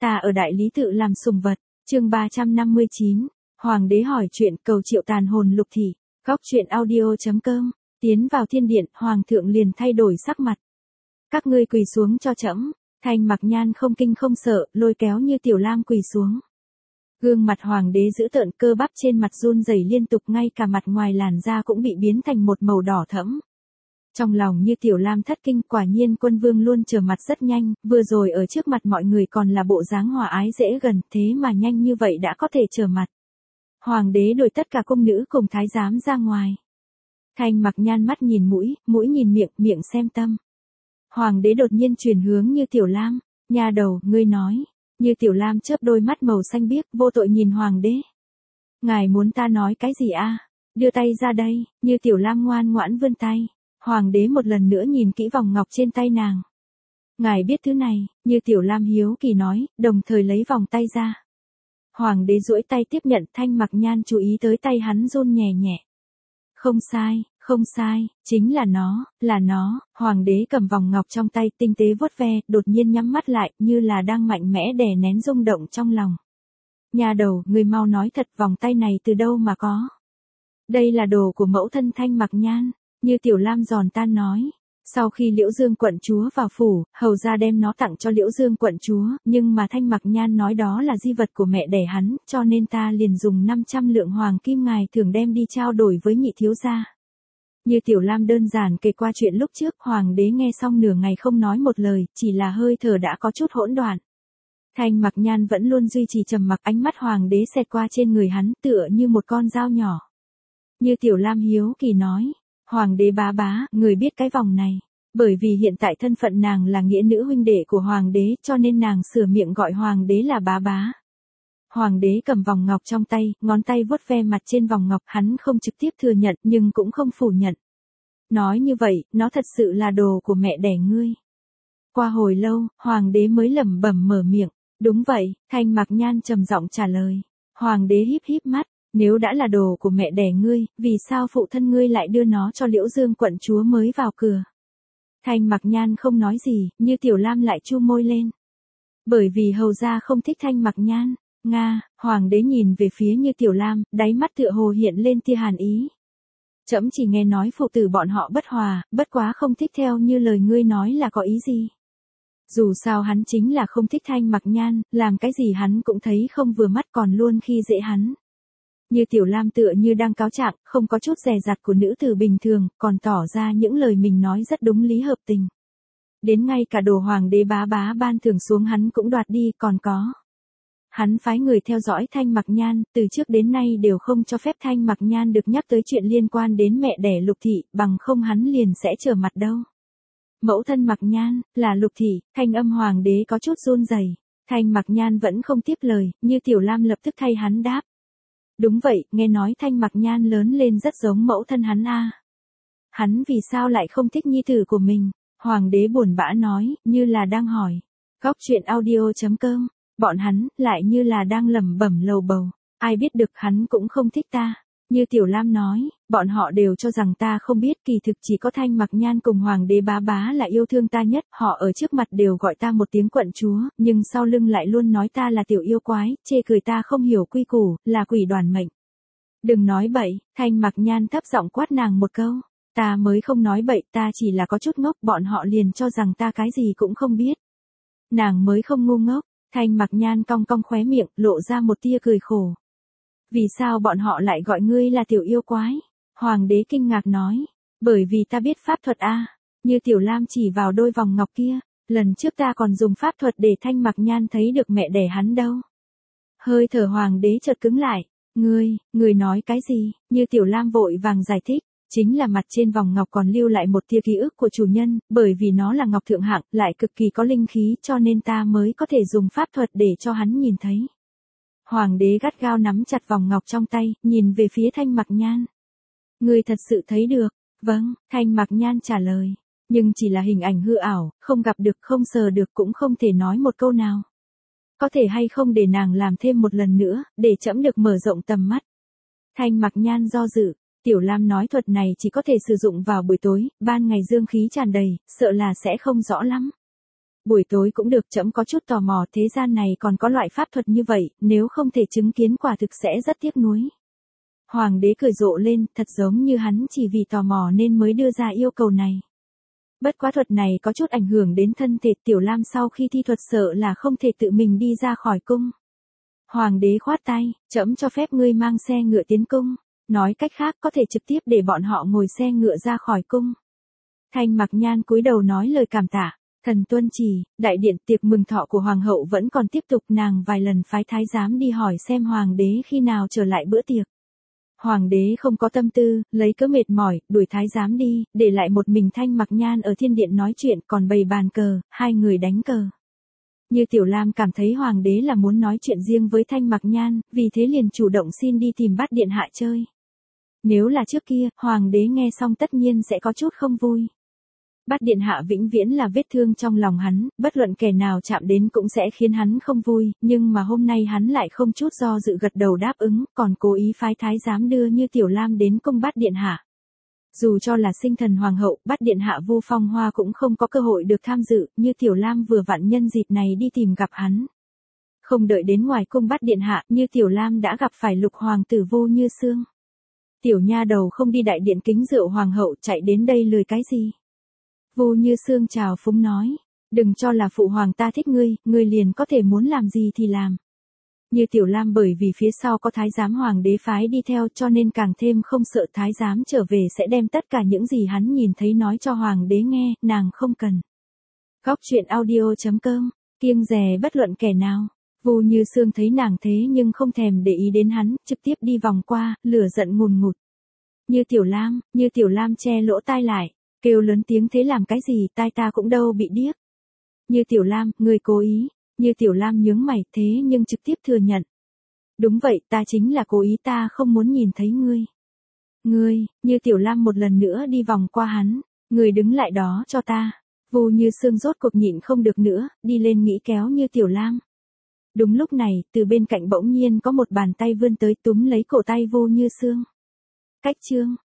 Ta ở đại lý tự làm sùng vật, chương 359, Hoàng đế hỏi chuyện cầu triệu tàn hồn Lục thị, góc truyện audio.com, tiến vào thiên điện, Hoàng thượng liền thay đổi sắc mặt. Các ngươi quỳ xuống cho trẫm. Thanh Mặc Nhan không kinh không sợ, lôi kéo Như Tiểu Lam quỳ xuống. Gương mặt Hoàng đế dữ tợn, cơ bắp trên mặt run rẩy liên tục, ngay cả mặt ngoài làn da cũng bị biến thành một màu đỏ thẫm. Trong lòng Như Tiểu Lam thất kinh, quả nhiên quân vương luôn trở mặt rất nhanh, vừa rồi ở trước mặt mọi người còn là bộ dáng hòa ái dễ gần, thế mà nhanh như vậy đã có thể trở mặt. Hoàng đế đuổi tất cả cung nữ cùng thái giám ra ngoài. Thanh Mặc Nhan mắt nhìn mũi, mũi nhìn miệng, miệng xem tâm. Hoàng đế đột nhiên chuyển hướng Như Tiểu Lam, nha đầu, ngươi nói. Như Tiểu Lam chớp đôi mắt màu xanh biếc, vô tội nhìn Hoàng đế. Ngài muốn ta nói cái gì a? Đưa tay ra đây. Như Tiểu Lam ngoan ngoãn vươn tay. Hoàng đế một lần nữa nhìn kỹ vòng ngọc trên tay nàng. Ngài biết thứ này, Như Tiểu Lam hiếu kỳ nói, đồng thời lấy vòng tay ra. Hoàng đế duỗi tay tiếp nhận, Thanh Mặc Nhan chú ý tới tay hắn run nhẹ nhẹ. Không sai, chính là nó. Hoàng đế cầm vòng ngọc trong tay, tinh tế vuốt ve, đột nhiên nhắm mắt lại, như là đang mạnh mẽ đè nén rung động trong lòng. Nhà đầu, người mau nói thật, vòng tay này từ đâu mà có? Đây là đồ của mẫu thân Thanh Mặc Nhan. Như Tiểu Lam giòn tan nói. Sau khi Liễu Dương quận chúa vào phủ, hầu ra đem nó tặng cho Liễu Dương quận chúa, nhưng mà Thanh Mặc Nhan nói đó là di vật của mẹ đẻ hắn, cho nên ta liền dùng 500 lượng hoàng kim ngài thường đem đi trao đổi với nhị thiếu gia. Như Tiểu Lam đơn giản kể qua chuyện lúc trước, Hoàng đế nghe xong nửa ngày không nói một lời, chỉ là hơi thở đã có chút hỗn loạn. Thanh Mặc Nhan vẫn luôn duy trì trầm mặc, ánh mắt Hoàng đế xẹt qua trên người hắn, tựa như một con dao nhỏ. Như Tiểu Lam hiếu kỳ nói. Hoàng đế bá, người biết cái vòng này. Bởi vì hiện tại thân phận nàng là nghĩa nữ huynh đệ của Hoàng đế, cho nên nàng sửa miệng gọi Hoàng đế là bá. Hoàng đế cầm vòng ngọc trong tay, ngón tay vuốt ve mặt trên vòng ngọc, hắn không trực tiếp thừa nhận nhưng cũng không phủ nhận. Nói như vậy, nó thật sự là đồ của mẹ đẻ ngươi. Qua hồi lâu, Hoàng đế mới lẩm bẩm mở miệng. Đúng vậy, Thanh Mặc Nhan trầm giọng trả lời. Hoàng đế híp mắt. Nếu đã là đồ của mẹ đẻ ngươi, vì sao phụ thân ngươi lại đưa nó cho Liễu Dương quận chúa mới vào cửa? Thanh Mặc Nhan không nói gì, Như Tiểu Lam lại chu môi lên. Bởi vì hầu gia không thích Thanh Mặc Nhan. Nga, Hoàng đế nhìn về phía Như Tiểu Lam, đáy mắt tựa hồ hiện lên tia hàn ý. Trẫm chỉ nghe nói phụ tử bọn họ bất hòa, bất quá không thích theo như lời ngươi nói là có ý gì? Dù sao hắn chính là không thích Thanh Mặc Nhan, làm cái gì hắn cũng thấy không vừa mắt, còn luôn khi dễ hắn. Như Tiểu Lam tựa như đang cáo trạng, không có chút dè dặt của nữ tử bình thường, còn tỏ ra những lời mình nói rất đúng lý hợp tình. Đến ngay cả đồ Hoàng đế bá ban thưởng xuống hắn cũng đoạt đi, còn có. Hắn phái người theo dõi Thanh Mặc Nhan, từ trước đến nay đều không cho phép Thanh Mặc Nhan được nhắc tới chuyện liên quan đến mẹ đẻ Lục thị, bằng không hắn liền sẽ trở mặt đâu. Mẫu thân Mặc Nhan, là Lục thị, thanh âm Hoàng đế có chút run rẩy. Thanh Mặc Nhan vẫn không tiếp lời, Như Tiểu Lam lập tức thay hắn đáp. Đúng vậy, nghe nói Thanh Mặc Nhan lớn lên rất giống mẫu thân hắn a. Hắn vì sao lại không thích nhi tử của mình? Hoàng đế buồn bã nói, như là đang hỏi. Góc truyện audio.com, bọn hắn, lại như là đang lẩm bẩm lầu bầu. Ai biết được hắn cũng không thích ta. Như Tiểu Lam nói, bọn họ đều cho rằng ta không biết, kỳ thực chỉ có Thanh Mặc Nhan cùng Hoàng đế bá là yêu thương ta nhất, họ ở trước mặt đều gọi ta một tiếng quận chúa, nhưng sau lưng lại luôn nói ta là tiểu yêu quái, chê cười ta không hiểu quy củ, là quỷ đoàn mệnh. Đừng nói bậy, Thanh Mặc Nhan thấp giọng quát nàng một câu, ta mới không nói bậy, ta chỉ là có chút ngốc, bọn họ liền cho rằng ta cái gì cũng không biết. Nàng mới không ngu ngốc. Thanh Mặc Nhan cong cong khóe miệng, lộ ra một tia cười khổ. Vì sao bọn họ lại gọi ngươi là tiểu yêu quái? Hoàng đế kinh ngạc nói. Bởi vì ta biết pháp thuật a. Như Tiểu Lam chỉ vào đôi vòng ngọc kia. Lần trước ta còn dùng pháp thuật để Thanh Mặc Nhan thấy được mẹ đẻ hắn đâu. Hơi thở Hoàng đế chợt cứng lại. Ngươi nói cái gì? Như Tiểu Lam vội vàng giải thích. Chính là mặt trên vòng ngọc còn lưu lại một tia ký ức của chủ nhân, bởi vì nó là ngọc thượng hạng, lại cực kỳ có linh khí, cho nên ta mới có thể dùng pháp thuật để cho hắn nhìn thấy. Hoàng đế gắt gao nắm chặt vòng ngọc trong tay, nhìn về phía Thanh Mặc Nhan. Ngươi thật sự thấy được? Vâng, Thanh Mặc Nhan trả lời. Nhưng chỉ là hình ảnh hư ảo, không gặp được, không sờ được, cũng không thể nói một câu nào. Có thể hay không để nàng làm thêm một lần nữa, để trẫm được mở rộng tầm mắt. Thanh Mặc Nhan do dự. Tiểu Lam nói thuật này chỉ có thể sử dụng vào buổi tối, ban ngày dương khí tràn đầy, sợ là sẽ không rõ lắm. buổi tối cũng được, trẫm có chút tò mò, thế gian này còn có loại pháp thuật như vậy, nếu không thể chứng kiến quả thực sẽ rất tiếc nuối. Hoàng đế cười rộ lên, thật giống như hắn chỉ vì tò mò nên mới đưa ra yêu cầu này. Bất quá thuật này có chút ảnh hưởng đến thân thể, Tiểu Lam sau khi thi thuật sợ là không thể tự mình đi ra khỏi cung. Hoàng đế khoát tay, trẫm cho phép ngươi mang xe ngựa tiến cung, nói cách khác có thể trực tiếp để bọn họ ngồi xe ngựa ra khỏi cung. Thanh Mặc Nhan cúi đầu nói lời cảm tạ, thần tuân chỉ. Đại điện tiệc mừng thọ của hoàng hậu vẫn còn tiếp tục, nàng vài lần phái thái giám đi hỏi xem hoàng đế khi nào trở lại bữa tiệc. Hoàng đế không có tâm tư, lấy cớ mệt mỏi, đuổi thái giám đi, để lại một mình Thanh Mặc Nhan ở thiên điện nói chuyện, còn bày bàn cờ, hai người đánh cờ. Như Tiểu Lam cảm thấy hoàng đế là muốn nói chuyện riêng với Thanh Mặc Nhan, vì thế liền chủ động xin đi tìm Bát điện hạ chơi. Nếu là trước kia, hoàng đế nghe xong tất nhiên sẽ có chút không vui. Bát điện hạ vĩnh viễn là vết thương trong lòng hắn, bất luận kẻ nào chạm đến cũng sẽ khiến hắn không vui, nhưng mà hôm nay hắn lại không chút do dự gật đầu đáp ứng, còn cố ý phái thái giám đưa Như Tiểu Lam đến cung Bát điện hạ. Dù cho là sinh thần hoàng hậu, Bát điện hạ Vu Phong Hoa cũng không có cơ hội được tham dự, Như Tiểu Lam vừa vặn nhân dịp này đi tìm gặp hắn. Không đợi đến ngoài cung Bát điện hạ, Như Tiểu Lam đã gặp phải lục hoàng tử Vu Như Sương. Tiểu nha đầu không đi đại điện kính rượu hoàng hậu, chạy đến đây lười cái gì? Vu Như Sương chào phúng nói, đừng cho là phụ hoàng ta thích ngươi liền có thể muốn làm gì thì làm. Như Tiểu Lam bởi vì phía sau có thái giám hoàng đế phái đi theo cho nên càng thêm không sợ thái giám trở về sẽ đem tất cả những gì hắn nhìn thấy nói cho hoàng đế nghe, nàng không cần. Góc truyện audio.com, kiêng dè bất luận kẻ nào. Vu Như Sương thấy nàng thế nhưng không thèm để ý đến hắn, trực tiếp đi vòng qua, lửa giận ngùn ngụt. Như Tiểu Lam che lỗ tai lại, kêu lớn tiếng thế làm cái gì, tai ta cũng đâu bị điếc. Như Tiểu Lam, ngươi cố ý. Như Tiểu Lam nhướng mày, thế nhưng trực tiếp thừa nhận. Đúng vậy, ta chính là cố ý, ta không muốn nhìn thấy ngươi. Như Tiểu Lam một lần nữa đi vòng qua hắn, ngươi đứng lại đó cho ta. Vu Như Sương rốt cuộc nhịn không được nữa, đi lên nghĩ kéo Như Tiểu Lam. Đúng lúc này, từ bên cạnh bỗng nhiên có một bàn tay vươn tới túm lấy cổ tay Vu Như Sương. Cách chương